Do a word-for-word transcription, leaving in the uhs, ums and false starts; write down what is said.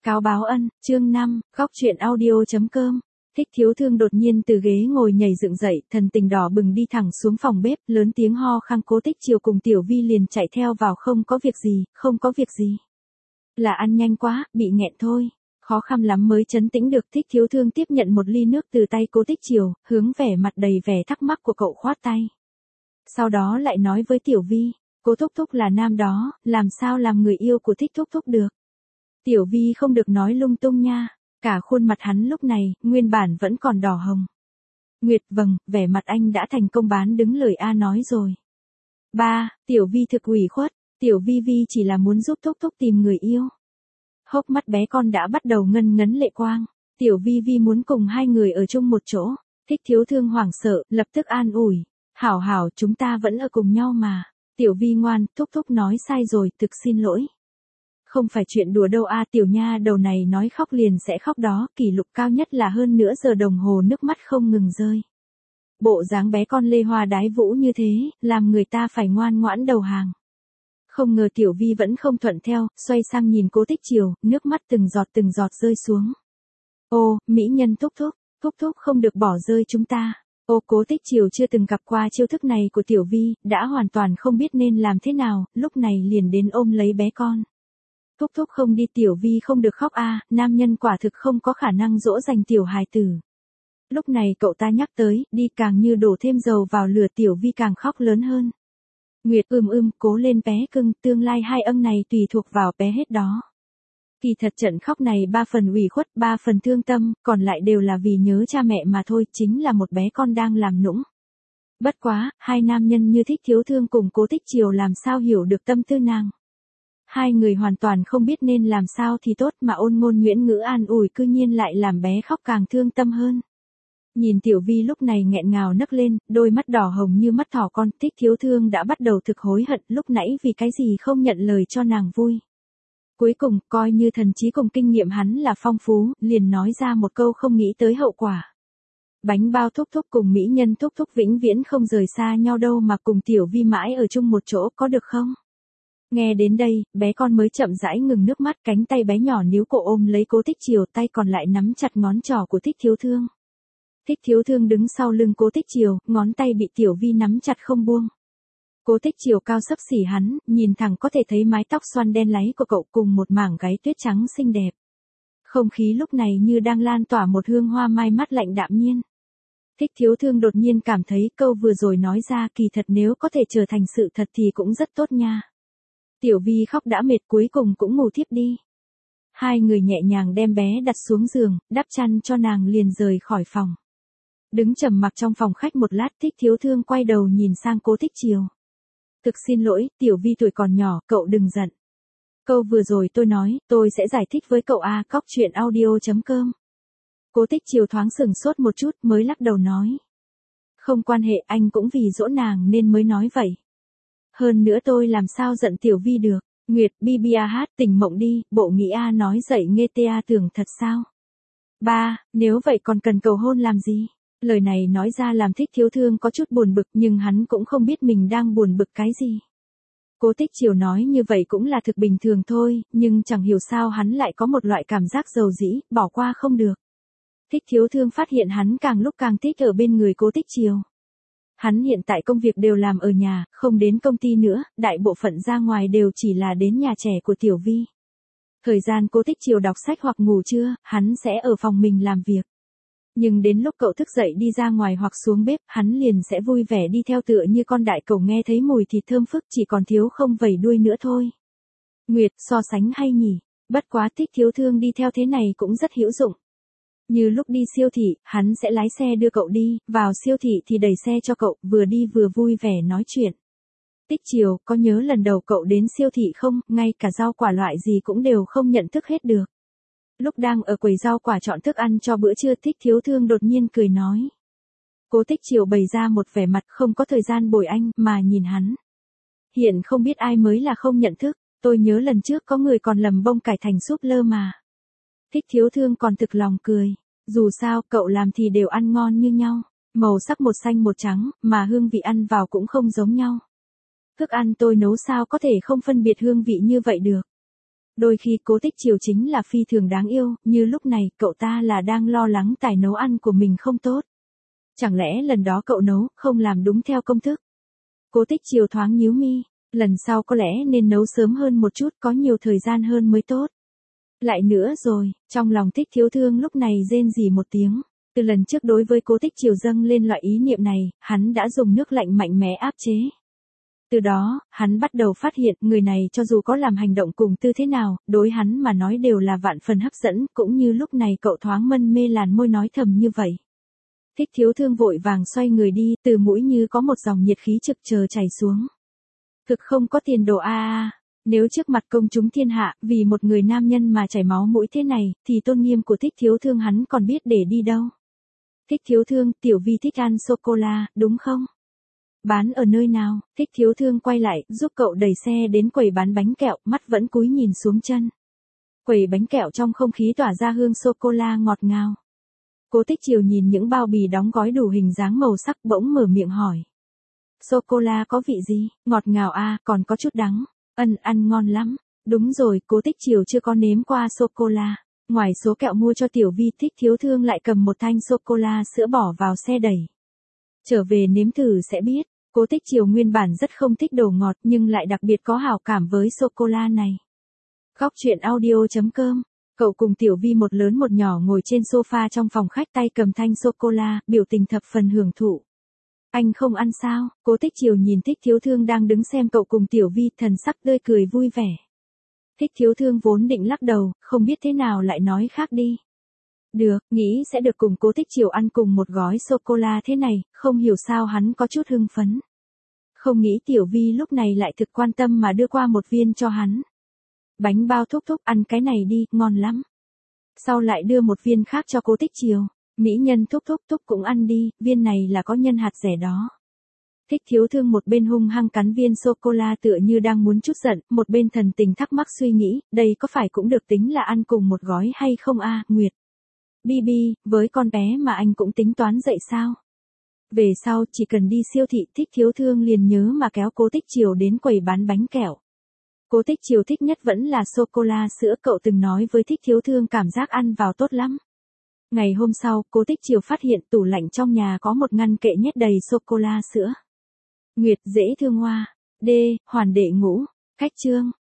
Cáo báo ân, chương năm, góc chuyện audio.com. Thích Thiếu Thương đột nhiên từ ghế ngồi nhảy dựng dậy, thần tình đỏ bừng đi thẳng xuống phòng bếp, lớn tiếng ho khang. Cố Tích Chiều cùng Tiểu Vi liền chạy theo vào. Không có việc gì, không có việc gì. Là ăn nhanh quá, bị nghẹn thôi. Khó khăn lắm mới trấn tĩnh được. Thích Thiếu Thương tiếp nhận một ly nước từ tay Cố Tích Chiều, hướng vẻ mặt đầy vẻ thắc mắc của cậu khoát tay. Sau đó lại nói với Tiểu Vi, Cố Thúc Thúc là nam đó, làm sao làm người yêu của Thích Thúc Thúc được. Tiểu Vi không được nói lung tung nha. Cả khuôn mặt hắn lúc này, nguyên bản vẫn còn đỏ hồng. Nguyệt, vâng, vẻ mặt anh đã thành công bán đứng lời A nói rồi. Ba, Tiểu Vi thực ủy khuất, Tiểu Vi Vi chỉ là muốn giúp Thúc Thúc tìm người yêu. Hốc mắt bé con đã bắt đầu ngân ngấn lệ quang. Tiểu Vi Vi muốn cùng hai người ở chung một chỗ. Thích Thiếu Thương hoảng sợ, lập tức an ủi. Hảo hảo, chúng ta vẫn ở cùng nhau mà. Tiểu Vi ngoan, Thúc Thúc nói sai rồi, thực xin lỗi. Không phải chuyện đùa đâu a. Tiểu nha đầu này nói khóc liền sẽ khóc đó, kỷ lục cao nhất là hơn nửa giờ đồng hồ nước mắt không ngừng rơi. Bộ dáng bé con lê hoa đái vũ như thế, làm người ta phải ngoan ngoãn đầu hàng. Không ngờ Tiểu Vi vẫn không thuận theo, xoay sang nhìn Cố Tích Chiều, nước mắt từng giọt từng giọt rơi xuống. Ô, mỹ nhân Thúc Thúc, Thúc Thúc không được bỏ rơi chúng ta. Ô, Cố Tích Chiều chưa từng gặp qua chiêu thức này của Tiểu Vi, đã hoàn toàn không biết nên làm thế nào, lúc này liền đến ôm lấy bé con. Thúc Thúc không đi, Tiểu Vi không được khóc a, nam nhân quả thực không có khả năng dỗ dành tiểu hài tử. Lúc này cậu ta nhắc tới, đi càng như đổ thêm dầu vào lửa. Tiểu Vi càng khóc lớn hơn. Nguyệt, ưm ưm, cố lên bé cưng, tương lai hai ân này tùy thuộc vào bé hết đó. Kỳ thật trận khóc này ba phần ủy khuất, ba phần thương tâm, còn lại đều là vì nhớ cha mẹ mà thôi, chính là một bé con đang làm nũng. Bất quá, hai nam nhân như Thích Thiếu Thương cùng Cố Tích Chiều làm sao hiểu được tâm tư nàng. Hai người hoàn toàn không biết nên làm sao thì tốt, mà ôn ngôn nhuyễn ngữ an ủi cư nhiên lại làm bé khóc càng thương tâm hơn. Nhìn Tiểu Vi lúc này nghẹn ngào nấc lên, đôi mắt đỏ hồng như mắt thỏ con. Thích Thiếu Thương đã bắt đầu thực hối hận lúc nãy vì cái gì không nhận lời cho nàng vui. Cuối cùng, coi như thần trí cùng kinh nghiệm hắn là phong phú, liền nói ra một câu không nghĩ tới hậu quả. Bánh bao Thúc Thúc cùng mỹ nhân Thúc Thúc vĩnh viễn không rời xa nhau đâu, mà cùng Tiểu Vi mãi ở chung một chỗ, có được không? Nghe đến đây, bé con mới chậm rãi ngừng nước mắt, cánh tay bé nhỏ níu cổ ôm lấy Cố Tích Chiều, tay còn lại nắm chặt ngón trỏ của Thích Thiếu Thương. Thích Thiếu Thương đứng sau lưng Cố Tích Chiều, ngón tay bị Tiểu Vi nắm chặt không buông. Cố Tích Chiều cao xấp xỉ hắn, nhìn thẳng có thể thấy mái tóc xoăn đen láy của cậu cùng một mảng gáy tuyết trắng xinh đẹp. Không khí lúc này như đang lan tỏa một hương hoa mai mát lạnh đạm nhiên. Thích Thiếu Thương đột nhiên cảm thấy câu vừa rồi nói ra kỳ thật nếu có thể trở thành sự thật thì cũng rất tốt nha. Tiểu Vi khóc đã mệt cuối cùng cũng ngủ thiếp đi. Hai người nhẹ nhàng đem bé đặt xuống giường, đắp chăn cho nàng liền rời khỏi phòng. Đứng trầm mặc trong phòng khách một lát, Thích Thiếu Thương quay đầu nhìn sang Cố Tích Chiều. Thực xin lỗi, Tiểu Vi tuổi còn nhỏ, cậu đừng giận. Câu vừa rồi tôi nói, tôi sẽ giải thích với cậu a. Cóc chuyện audio.com. Cố Tích Chiều thoáng sừng sốt một chút mới lắc đầu nói. Không quan hệ, anh cũng vì dỗ nàng nên mới nói vậy. Hơn nữa tôi làm sao giận Tiểu Vi được. Nguyệt, bi bi a hát, tỉnh mộng đi, bộ nghĩ a nói dậy nghe tê a tưởng thật sao. Ba, nếu vậy còn cần cầu hôn làm gì? Lời này nói ra làm Thích Thiếu Thương có chút buồn bực, nhưng hắn cũng không biết mình đang buồn bực cái gì. Cố Tích Chiều nói như vậy cũng là thực bình thường thôi, nhưng chẳng hiểu sao hắn lại có một loại cảm giác dầu dĩ, bỏ qua không được. Thích Thiếu Thương phát hiện hắn càng lúc càng thích ở bên người Cố Tích Chiều. Hắn hiện tại công việc đều làm ở nhà, không đến công ty nữa, đại bộ phận ra ngoài đều chỉ là đến nhà trẻ của Tiểu Vi. Thời gian Cố Tích Chiều đọc sách hoặc ngủ trưa, hắn sẽ ở phòng mình làm việc. Nhưng đến lúc cậu thức dậy đi ra ngoài hoặc xuống bếp, hắn liền sẽ vui vẻ đi theo tựa như con đại cẩu nghe thấy mùi thịt thơm phức, chỉ còn thiếu không vẩy đuôi nữa thôi. Nguyệt, so sánh hay nhỉ, bất quá Thích Thiếu Thương đi theo thế này cũng rất hữu dụng. Như lúc đi siêu thị, hắn sẽ lái xe đưa cậu đi, vào siêu thị thì đẩy xe cho cậu, vừa đi vừa vui vẻ nói chuyện. Tích Chiều, có nhớ lần đầu cậu đến siêu thị không, ngay cả rau quả loại gì cũng đều không nhận thức hết được. Lúc đang ở quầy rau quả chọn thức ăn cho bữa trưa, Thích Thiếu Thương đột nhiên cười nói. Cố Tích Chiều bày ra một vẻ mặt không có thời gian bồi anh, mà nhìn hắn. Hiện không biết ai mới là không nhận thức, tôi nhớ lần trước có người còn lầm bông cải thành súp lơ mà. Thích Thiếu Thương còn thực lòng cười, dù sao cậu làm thì đều ăn ngon như nhau, màu sắc một xanh một trắng, mà hương vị ăn vào cũng không giống nhau. Thức ăn tôi nấu sao có thể không phân biệt hương vị như vậy được. Đôi khi Cố Tích Triều chính là phi thường đáng yêu, như lúc này cậu ta là đang lo lắng tài nấu ăn của mình không tốt. Chẳng lẽ lần đó cậu nấu không làm đúng theo công thức? Cố Tích Triều thoáng nhíu mi, lần sau có lẽ nên nấu sớm hơn một chút, có nhiều thời gian hơn mới tốt. Lại nữa rồi, trong lòng Thích Thiếu Thương lúc này rên rỉ một tiếng. Từ lần trước đối với Cố Tích Triều dâng lên loại ý niệm này, hắn đã dùng nước lạnh mạnh mẽ áp chế. Từ đó, hắn bắt đầu phát hiện người này cho dù có làm hành động cùng tư thế nào, đối hắn mà nói đều là vạn phần hấp dẫn, cũng như lúc này cậu thoáng mân mê làn môi nói thầm như vậy. Thích Thiếu Thương vội vàng xoay người đi, từ mũi như có một dòng nhiệt khí trực chờ chảy xuống. Thực không có tiền đồ a a, nếu trước mặt công chúng thiên hạ, vì một người nam nhân mà chảy máu mũi thế này, thì tôn nghiêm của Thích Thiếu Thương hắn còn biết để đi đâu. Thích Thiếu Thương, Tiểu Vi thích ăn sô-cô-la, đúng không? Bán ở nơi nào? Thích Thiếu Thương quay lại, giúp cậu đẩy xe đến quầy bán bánh kẹo, mắt vẫn cúi nhìn xuống chân. Quầy bánh kẹo trong không khí tỏa ra hương sô-cô-la ngọt ngào. Cố Tích Triều nhìn những bao bì đóng gói đủ hình dáng màu sắc bỗng mở miệng hỏi. Sô-cô-la có vị gì? Ngọt ngào a, còn có chút đắng. Ân, ăn ngon lắm. Đúng rồi, Cố Tích Triều chưa có nếm qua sô-cô-la. Ngoài số kẹo mua cho Tiểu Vi, Thích Thiếu Thương lại cầm một thanh sô-cô-la sữa bỏ vào xe đẩy. Trở về nếm thử sẽ biết. Cố Tích Triều nguyên bản rất không thích đồ ngọt nhưng lại đặc biệt có hảo cảm với sô-cô-la này. Góc truyện audio chấm com. Cậu cùng Tiểu Vi một lớn một nhỏ ngồi trên sofa trong phòng khách, tay cầm thanh sô-cô-la, biểu tình thập phần hưởng thụ. Anh không ăn sao? Cố Tích Triều nhìn Thích Thiếu Thương đang đứng xem cậu cùng Tiểu Vi, thần sắc tươi cười vui vẻ. Thích Thiếu Thương vốn định lắc đầu, không biết thế nào lại nói khác đi. Được, nghĩ sẽ được cùng Cố Tích Triều ăn cùng một gói sô-cô-la thế này, không hiểu sao hắn có chút hưng phấn. Không nghĩ Tiểu Vi lúc này lại thực quan tâm mà đưa qua một viên cho hắn. Bánh bao thúc thúc, ăn cái này đi, ngon lắm. Sau lại đưa một viên khác cho Cố Tích Triều. Mỹ nhân thúc thúc thúc cũng ăn đi, viên này là có nhân hạt rẻ đó. Thích Thiếu Thương một bên hung hăng cắn viên sô-cô-la tựa như đang muốn chút giận, một bên thần tình thắc mắc suy nghĩ, đây có phải cũng được tính là ăn cùng một gói hay không a, Nguyệt? Bibi, với con bé mà anh cũng tính toán dậy sao? Về sau chỉ cần đi siêu thị, Thích Thiếu Thương liền nhớ mà kéo Cố Tích Triều đến quầy bán bánh kẹo. Cố Tích Triều thích nhất vẫn là sô-cô-la sữa, cậu từng nói với Thích Thiếu Thương cảm giác ăn vào tốt lắm. Ngày hôm sau, Cố Tích Triều phát hiện tủ lạnh trong nhà có một ngăn kệ nhét đầy sô-cô-la sữa. Nguyệt dễ thương hoa. D. Hoàn đệ ngũ. Khách chương.